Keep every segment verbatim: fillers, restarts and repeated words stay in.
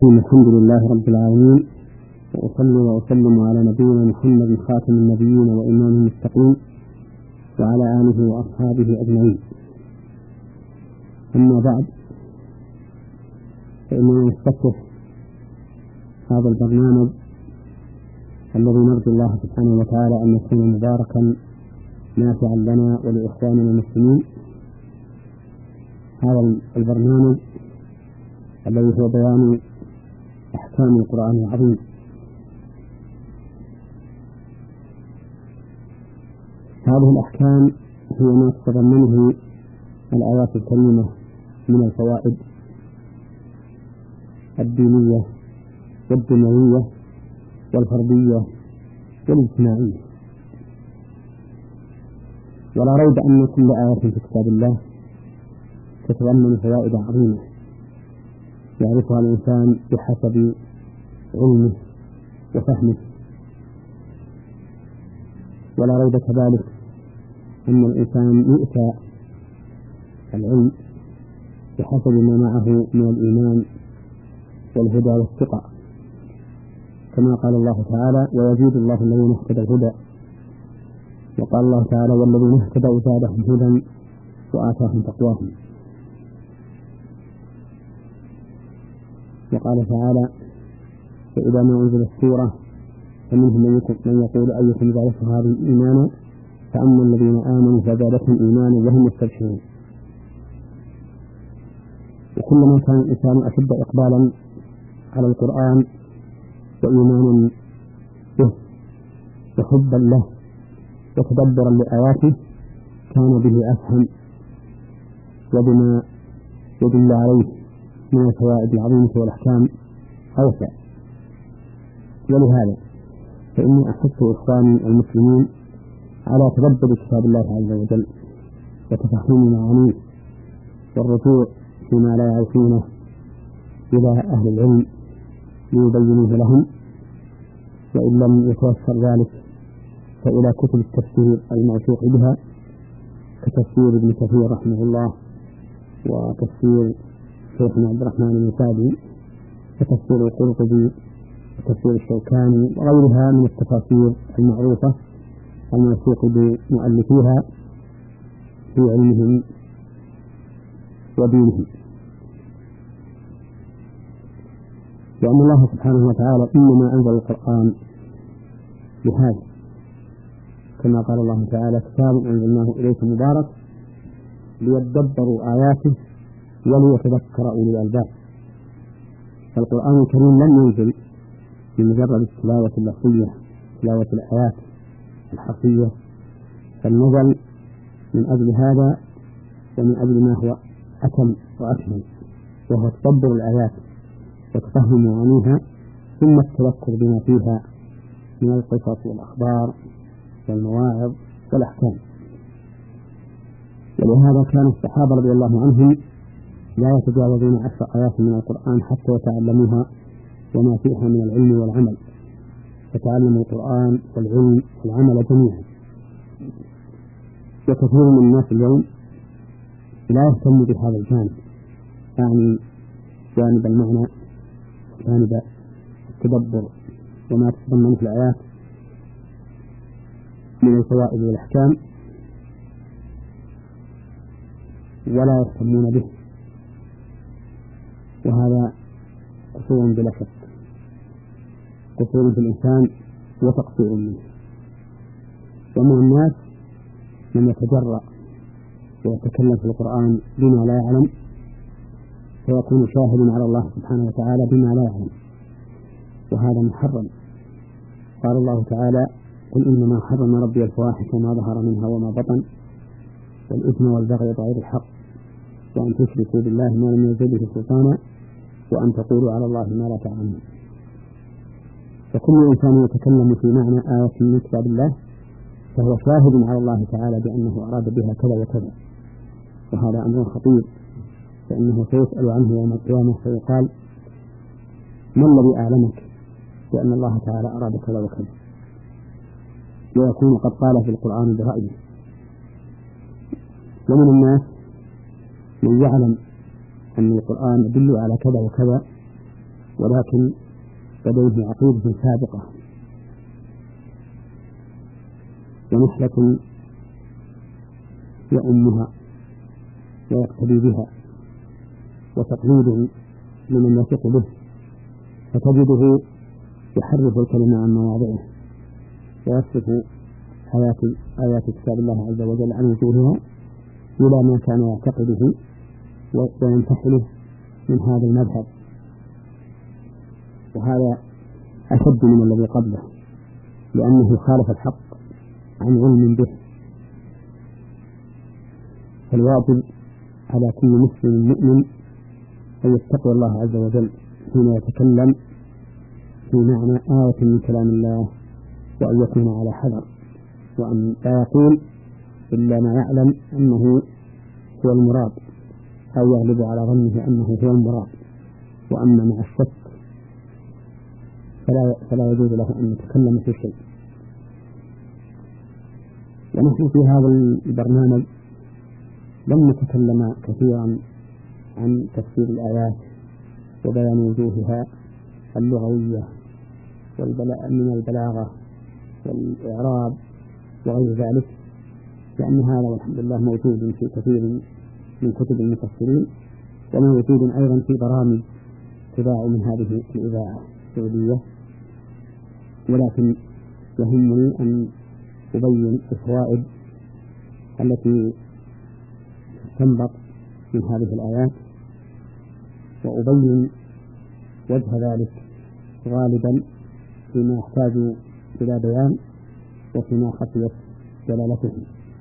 الحمد لله رب العالمين، وأصلي وأسلم على نبينا محمد خاتم النبيين وإمام المتقين وعلى آله وأصحابه أجمعين. أما بعد، فإننا نفتتح هذا البرنامج الذي نرجو الله سبحانه وتعالى أن يكون مباركا نافعا لنا ولإخواننا المسلمين. هذا البرنامج الذي هو بيان أحكام القرآن العظيم. هذه الأحكام هي ما تتضمنه الآيات الكريمة من الفوائد الدينية والدنيوية والفردية والاجتماعية. ولا ريب أن كل آية في كتاب الله تتضمن فوائد عظيمة يعرفها الإنسان بحسب علمه وفهمه. ولا ريب كذلك أن الإنسان يؤتى العلم بحسب ما معه من الإيمان والهدى والثقة، كما قال الله تعالى: ويزيد الله الذين اهتدوا الهدى. وقال الله تعالى: والذين اهتدوا زادهم هدى وآتاهم تقواهم. وقال تعالى: فإذا ما أنزلت السورة فمنهم من يقول أيكم زادته هذه إيمانا، فأما الذين آمنوا فزادتهم إيمانا وهم يستبشرون. وكلما كان الإنسان أشد إقبالا على القرآن وإيمانا به وحبا له وتدبرا لآياته كان به أفهم وبما يدل عليه من الفوائد العظيمة والأحكام أوسع. ولهذا فإني أحث إخواني المسلمين على تدبر كتاب الله عز وجل وتفهم معانيه والرجوع فيما لا يعرفونه إلى أهل العلم ليبينوه لهم، وإن لم يتوفر ذلك فإلى كتب التفسير الموثوق بها كتفسير ابن كثير رحمه الله، وتفسير شيخنا عبد الرحمن بن سعدي، وتفسير القرطبي، وتفسير الشوكاني، وغيرها من التفاسير المعروفة الموثوق بمؤلفيها في علمهم ودينهم. لأن الله سبحانه وتعالى إنما أنزل القرآن لهذا، كما قال الله تعالى: كتاب أنزلناه إليك مبارك ليدبروا آياته وليتذكر أولي الألباب. فالقرآن الكريم لم ينزل بمجرد التلاوة اللفظية، تلاوة الآيات الحرفية، بل نزل من أجل هذا ومن أجل ما هو أتم وأكمل، وهو تدبر الآيات وتفهم معانيها، ثم التذكر بما فيها من القصص والأخبار والمواعظ والأحكام. ولهذا كان الصحابة رضي الله عنهم لا يتجاوزون عشر آيات من القرآن حتى يتعلموها وما فيها من العلم والعمل، فتعلموا القرآن والعلم والعمل جميعا. وكثير من الناس اليوم لا يهتم بهذا الجانب، يعني جانب المعنى، جانب التدبر وما تتضمنه الآيات من الفوائد والأحكام، ولا يهتمون به، وهذا قصور بلا شك، قصور في الإنسان وتقصير منه. ومن الناس من يتجرأ ويتكلم في القرآن بما لا يعلم، فيكون شاهدا على الله سبحانه وتعالى بما لا يعلم، وهذا محرم. قال الله تعالى: قل إنما حرم ربي الفواحش ما ظهر منها وما بطن والإثم والبغي بغير الحق وأن تشركوا بالله ما لم ينزل به سلطانا وأن تقولوا على الله ما لا تعلمون. فكل إنسان يتكلم في معنى آية من كتاب الله فهو شاهد على الله تعالى بأنه أراد بها كذا وكذا، وهذا أمر خطير، فإنه سيسأل عنه يوم القيامة فيقال: ما الذي أعلمك بأن الله تعالى أراد كذا وكذا؟ ويكون قد قال في القرآن برأيه. ومن الناس من يعلم أن القرآن يدل على كذا وكذا ولكن لديه عقيدة سابقة ونحلة يؤمها ويقتدي بها وتقليد لمن يثق به، فتجده يحرف الكلمة عن مواضعه ويصف آيات آيات كتاب الله عز وجل عن وجوهها إلى ما كان يعتقده وينتحله من هذا المذهب، وهذا أشد من الذي قبله لأنه خالف الحق عن علم به. فالواجب على كل مسلم مؤمن أن يتقي الله عز وجل حين يتكلم في معنى آية من كلام الله، وأن يكون على حذر، وأن لا يقول إلا ما يعلم أنه هو المراد أو يغلب على ظنه أنه هو المراد، وأما مع الشك فلا, فلا يجوز له أن يتكلم في شيء. ونحن في هذا البرنامج لم نتكلم كثيرا عن تفسير الآيات وبيان وجوهها اللغوية من البلاغة والإعراب وغير ذلك، لأن هذا والحمد لله موجود في كثير من كتب المفسرين، وموجود أيضا في برامج تباع من هذه الإذاعة السعودية. ولكن يهمني أن أبين الفوائد التي تنبط من هذه الآيات، وأبين وجه ذلك غالبا فيما يحتاج إلى بيان وفيما خفيت دلالته،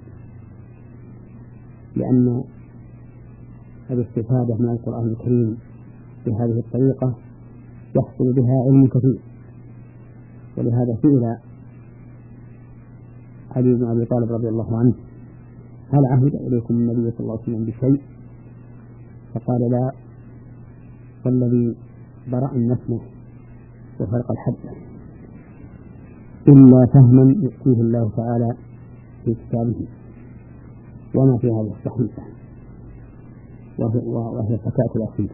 لأن الاستفادة من القرآن الكريم بهذه الطريقة يحصل بها علم كثير. ولهذا سئل علي بن أبي طالب رضي الله عنه: هل عهد إليكم النبي صلى الله عليه وسلم بشيء؟ فقال: لا، والذي برأ النسمة وفرق الحبة إلا فهما يؤتيه الله تعالى في كتابه، وما في هذه الصحيفة وهي الفتاة الأخيرة،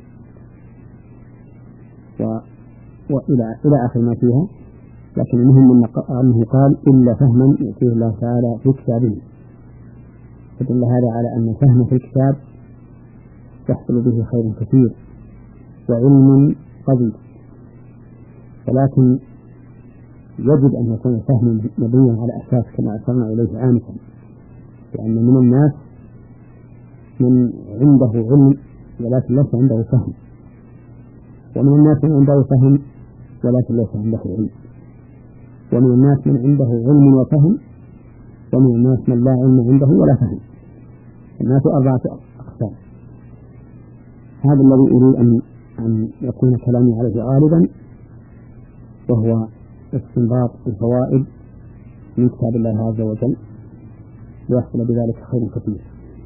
وإلى إلى آخر ما فيها. لكن المهم أنه قال: إلا فهما يؤتيه الله تعالى في كتابه، فدل هذا على أن الفهم في الكتاب يحصل به خير كثير وعلم قوي، ولكن يجب أن يكون الفهم مبنيا على أساس كما أشرنا إليه آنفا، لأن من الناس من عنده علم ولكن ليس عنده فهم، ومن الناس من عنده فهم ولكن ليس عنده علم، ومن الناس من عنده علم وفهم، ومن الناس من لا علم عنده ولا فهم. الناس أربعة أقسام. هذا الذي أريد أن أن يكون كلامي عليه غالبا، وهو استنباط الفوائد من كتاب الله عز وجل، ليحصل بذلك خير كثير.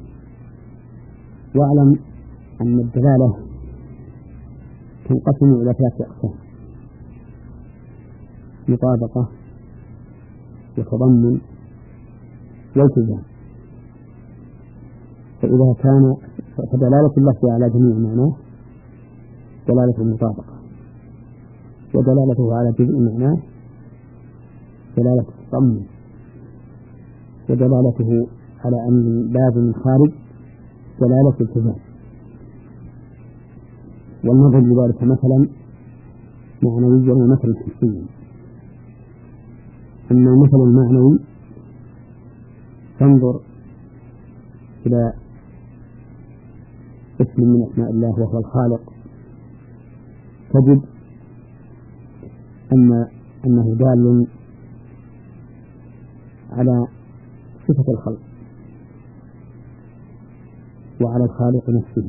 واعلم أن الدلالة تنقسم إلى ثلاثة أقسام: مطابقة وتضمن والتزام. فإذا كان فدلالة اللفظ على جميع معناه دلالة المطابقة، ودلالته على جزء معناه دلالة التضمن، ودلالته على أمر لازم خارج دلالة التزام. والنظر لذلك مثلا معنويا ومثلا حسيا. أما المثل المعنوي تنظر إلى اسم من أسماء الله وهو الخالق، تجد أن أنه دال على صفة الخلق وعلى الخالق نفسه،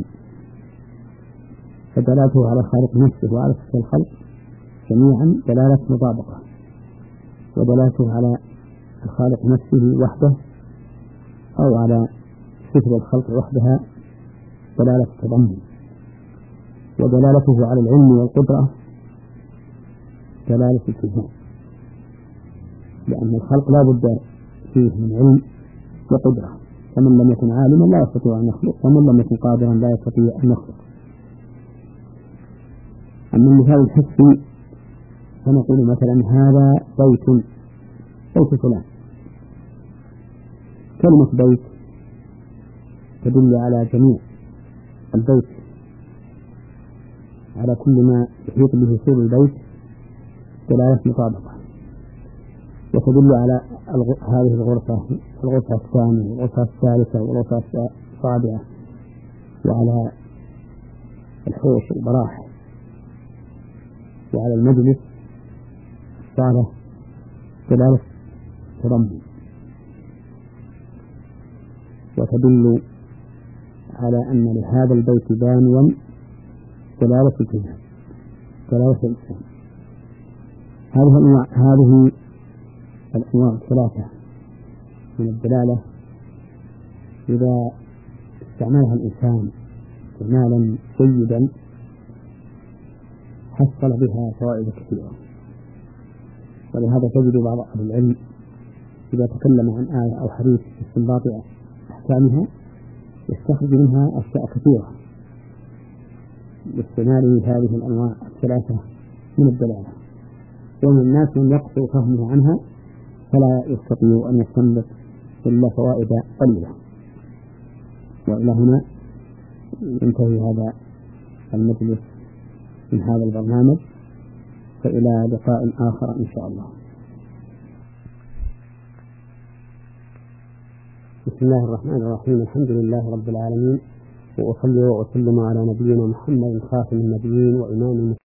فدلالته على الخالق نفسه وعلى صفة الخلق جميعا دلالة مطابقة، ودلالته على الخالق نفسه وحده أو على صفة الخلق وحدها دلالة التضمن، ودلالته على العلم والقدرة دلالة التزام، لأن الخلق لا بد فيه من علم وقدرة، فمن لم يكن عالما لا يستطيع أن يخلق، ومن لم يكن قادرا لا يستطيع أن يخلق. أما المثال الحسي فنقول مثلا هذا بيت بيت فلان. كلمة بيت تدل على جميع البيت، على كل ما يحيط به سور البيت دلالة مطابقة، وتدل على هذه الغرفة الغرفة الثانية والغرفة الثالثة والغرفة الرابعة، وعلى الحوش والبراح، وعلى المجلس الصالة دلالة تضمن، وتدل على أن لهذا البيت بانيا دلالة الجهاد دلالة الإسلام. هذه الأنواع هذه الأنواع الثلاثة من الدلالة إذا استعملها الإنسان استعمالا جيدا حصل بها فوائد كثيرة. ولهذا تجد بعض أهل العلم إذا تكلم عن آية أو حديث في استنباط أحكامها يستخرج منها أشياء كثيرة باستعمال هذه الأنواع الثلاثة من الدلالة. ومن الناس من يقصر فهمه عنها فلا يستطيع أن يستنبط إلا فوائد قليلة. وإلى هنا ينتهي هذا المجلس من هذا البرنامج، فإلى لقاء آخر إن شاء الله. بسم الله الرحمن الرحيم. الحمد لله رب العالمين، وأصلي وأسلم على نبينا محمد خاتم النبيين وإمام المسلمين.